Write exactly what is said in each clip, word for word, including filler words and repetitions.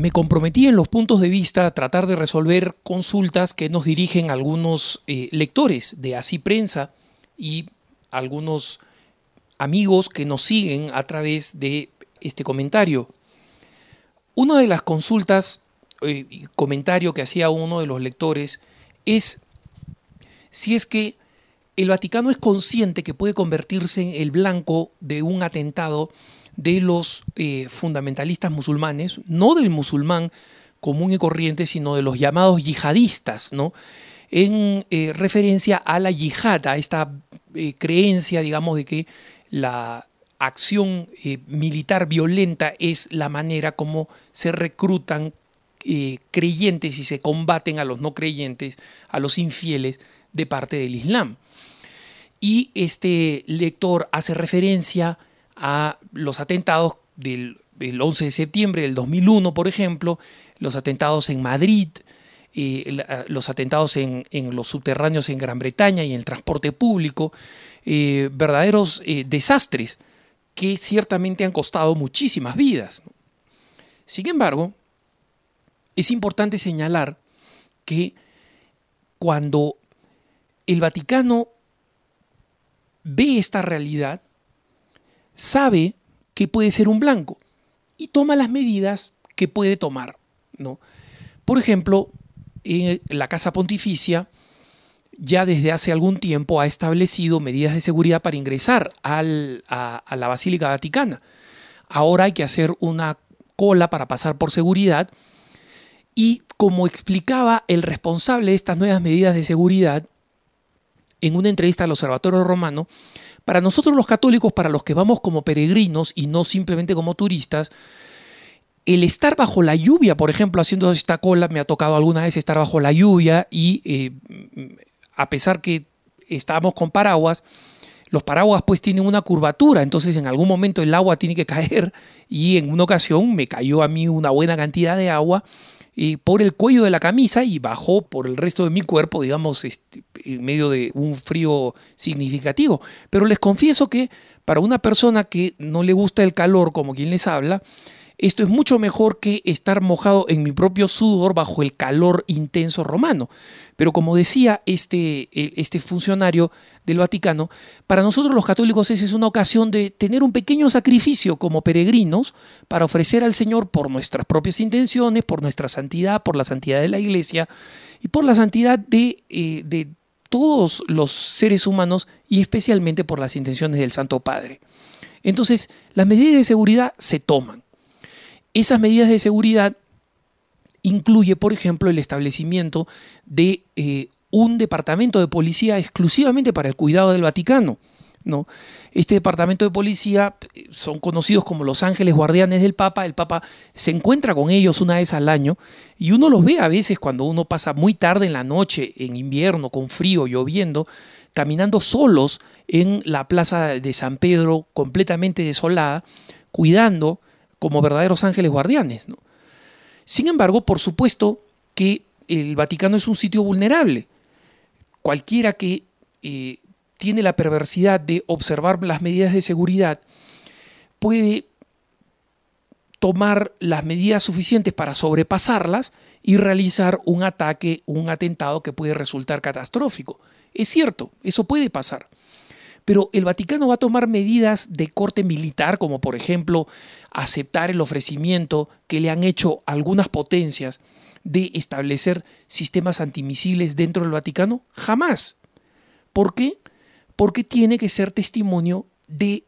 me comprometí en los puntos de vista a tratar de resolver consultas que nos dirigen algunos eh, lectores de Así Prensa y algunos amigos que nos siguen a través de este comentario. Una de las consultas eh, y comentario que hacía uno de los lectores es si es que el Vaticano es consciente que puede convertirse en el blanco de un atentado de los eh, fundamentalistas musulmanes, no del musulmán común y corriente, sino de los llamados yihadistas, ¿no? En eh, referencia a la yihad, a esta eh, creencia, digamos, de que la acción eh, militar violenta es la manera como se reclutan eh, creyentes y se combaten a los no creyentes, a los infieles de parte del Islam. Y este lector hace referencia a los atentados del el once de septiembre del dos mil uno, por ejemplo, los atentados en Madrid, eh, los atentados en, en los subterráneos en Gran Bretaña y en el transporte público, eh, verdaderos eh, desastres que ciertamente han costado muchísimas vidas. Sin embargo, es importante señalar que cuando el Vaticano ve esta realidad, sabe que puede ser un blanco y toma las medidas que puede tomar, ¿no? Por ejemplo, eh, la Casa Pontificia ya desde hace algún tiempo ha establecido medidas de seguridad para ingresar al, a, a la Basílica Vaticana. Ahora hay que hacer una cola para pasar por seguridad y, como explicaba el responsable de estas nuevas medidas de seguridad en una entrevista al Observatorio Romano, para nosotros los católicos, para los que vamos como peregrinos y no simplemente como turistas, el estar bajo la lluvia, por ejemplo, haciendo esta cola, me ha tocado alguna vez estar bajo la lluvia y eh, a pesar que estábamos con paraguas, los paraguas pues tienen una curvatura, entonces en algún momento el agua tiene que caer y en una ocasión me cayó a mí una buena cantidad de agua eh, por el cuello de la camisa y bajó por el resto de mi cuerpo, digamos, este, en medio de un frío significativo. Pero les confieso que para una persona que no le gusta el calor, como quien les habla, esto es mucho mejor que estar mojado en mi propio sudor bajo el calor intenso romano. Pero como decía este, este funcionario del Vaticano, para nosotros los católicos esa es una ocasión de tener un pequeño sacrificio como peregrinos para ofrecer al Señor por nuestras propias intenciones, por nuestra santidad, por la santidad de la Iglesia y por la santidad de, eh, de todos los seres humanos y especialmente por las intenciones del Santo Padre. Entonces, las medidas de seguridad se toman. Esas medidas de seguridad incluye, por ejemplo, el establecimiento de eh, un departamento de policía exclusivamente para el cuidado del Vaticano, ¿no? Este departamento de policía son conocidos como los ángeles guardianes del Papa. El Papa se encuentra con ellos una vez al año y uno los ve a veces cuando uno pasa muy tarde en la noche, en invierno, con frío, lloviendo, caminando solos en la plaza de San Pedro, completamente desolada, cuidando como verdaderos ángeles guardianes, ¿no? Sin embargo, por supuesto que el Vaticano es un sitio vulnerable. Cualquiera que eh, tiene la perversidad de observar las medidas de seguridad puede tomar las medidas suficientes para sobrepasarlas y realizar un ataque, un atentado que puede resultar catastrófico. Es cierto, eso puede pasar. Pero el Vaticano va a tomar medidas de corte militar, como por ejemplo aceptar el ofrecimiento que le han hecho algunas potencias de establecer sistemas antimisiles dentro del Vaticano. Jamás. ¿Por qué? Porque tiene que ser testimonio de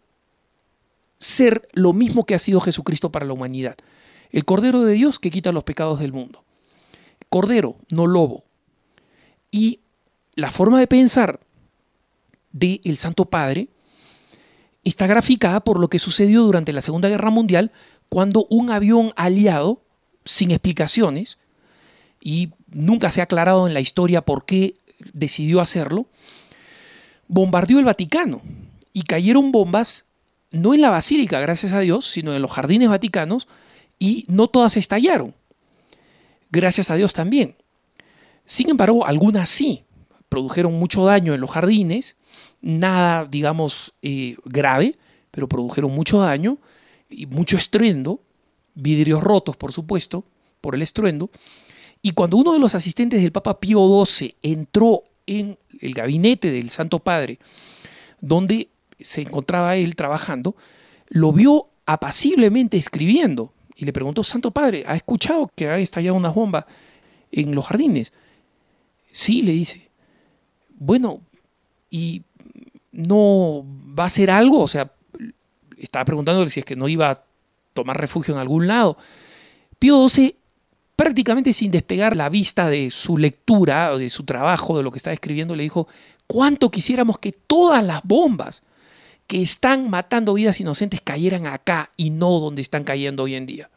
ser lo mismo que ha sido Jesucristo para la humanidad. El Cordero de Dios que quita los pecados del mundo. Cordero, no lobo. Y la forma de pensar del Santo Padre está graficada por lo que sucedió durante la Segunda Guerra Mundial, cuando un avión aliado, sin explicaciones, y nunca se ha aclarado en la historia por qué decidió hacerlo, bombardeó el Vaticano y cayeron bombas no en la Basílica, gracias a Dios, sino en los jardines vaticanos, y no todas estallaron, gracias a Dios también. Sin embargo, algunas sí, produjeron mucho daño en los jardines, nada, digamos, eh, grave, pero produjeron mucho daño y mucho estruendo, vidrios rotos, por supuesto, por el estruendo. Y cuando uno de los asistentes del Papa Pío doce entró en el gabinete del Santo Padre, donde se encontraba él trabajando, lo vio apaciblemente escribiendo y le preguntó: Santo Padre, ¿ha escuchado que ha estallado una bomba en los jardines? Sí, le dice. Bueno, ¿y no va a hacer algo? O sea, estaba preguntándole si es que no iba a tomar refugio en algún lado. Pío doce, prácticamente sin despegar la vista de su lectura o de su trabajo, de lo que estaba escribiendo, le dijo: ¿cuánto quisiéramos que todas las bombas que están matando vidas inocentes cayeran acá y no donde están cayendo hoy en día?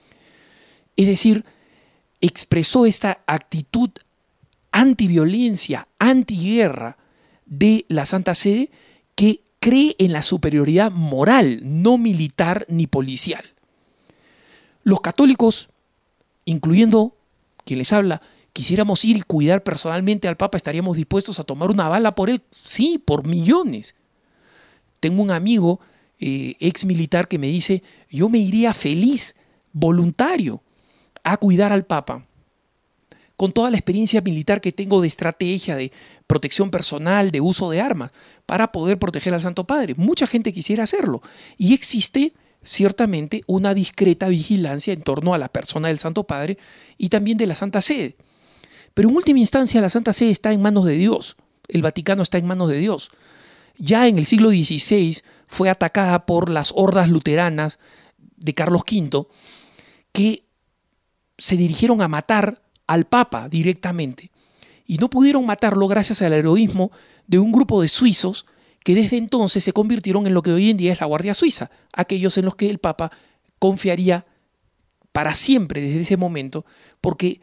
Es decir, expresó esta actitud antiviolencia, antiguerra de la Santa Sede, que cree en la superioridad moral, no militar ni policial. Los católicos, incluyendo quien les habla, quisiéramos ir y cuidar personalmente al Papa, estaríamos dispuestos a tomar una bala por él, sí, por millones. Tengo un amigo eh, ex militar que me dice: yo me iría feliz, voluntario, a cuidar al Papa, con toda la experiencia militar que tengo de estrategia, de protección personal, de uso de armas, para poder proteger al Santo Padre. Mucha gente quisiera hacerlo, y existe ciertamente una discreta vigilancia en torno a la persona del Santo Padre y también de la Santa Sede. Pero en última instancia la Santa Sede está en manos de Dios, el Vaticano está en manos de Dios. Ya en el siglo dieciséis fue atacada por las hordas luteranas de Carlos quinto, que se dirigieron a matar al Papa directamente. Y no pudieron matarlo gracias al heroísmo de un grupo de suizos que desde entonces se convirtieron en lo que hoy en día es la Guardia Suiza, aquellos en los que el Papa confiaría para siempre desde ese momento, porque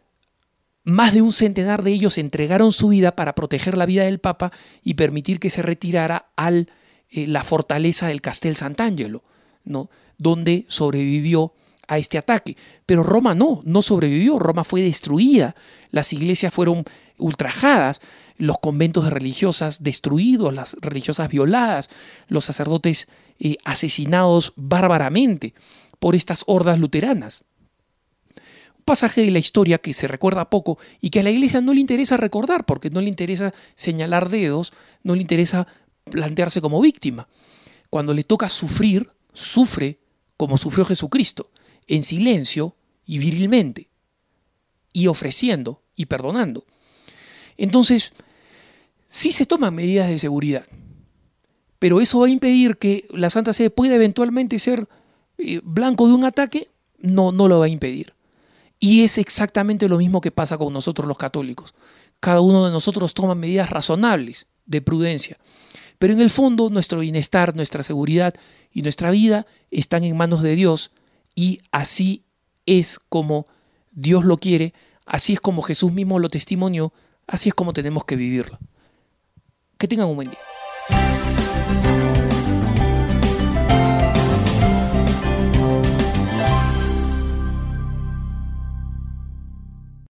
más de un centenar de ellos entregaron su vida para proteger la vida del Papa y permitir que se retirara a eh, la fortaleza del Castel Sant'Angelo, ¿no?, donde sobrevivió a este ataque. Pero Roma no, no sobrevivió. Roma fue destruida, las iglesias fueron ultrajadas, los conventos de religiosas destruidos, las religiosas violadas, los sacerdotes eh, asesinados bárbaramente por estas hordas luteranas. Un pasaje de la historia que se recuerda poco y que a la iglesia no le interesa recordar, porque no le interesa señalar dedos, no le interesa plantearse como víctima. Cuando le toca sufrir, sufre como sufrió Jesucristo, en silencio y virilmente, y ofreciendo y perdonando. Entonces, sí se toman medidas de seguridad, pero eso va a impedir que la Santa Sede pueda eventualmente ser eh, blanco de un ataque. No, no lo va a impedir. Y es exactamente lo mismo que pasa con nosotros los católicos. Cada uno de nosotros toma medidas razonables de prudencia, pero en el fondo nuestro bienestar, nuestra seguridad y nuestra vida están en manos de Dios, y así es como Dios lo quiere, así es como Jesús mismo lo testimonió, así es como tenemos que vivirlo. Que tengan un buen día.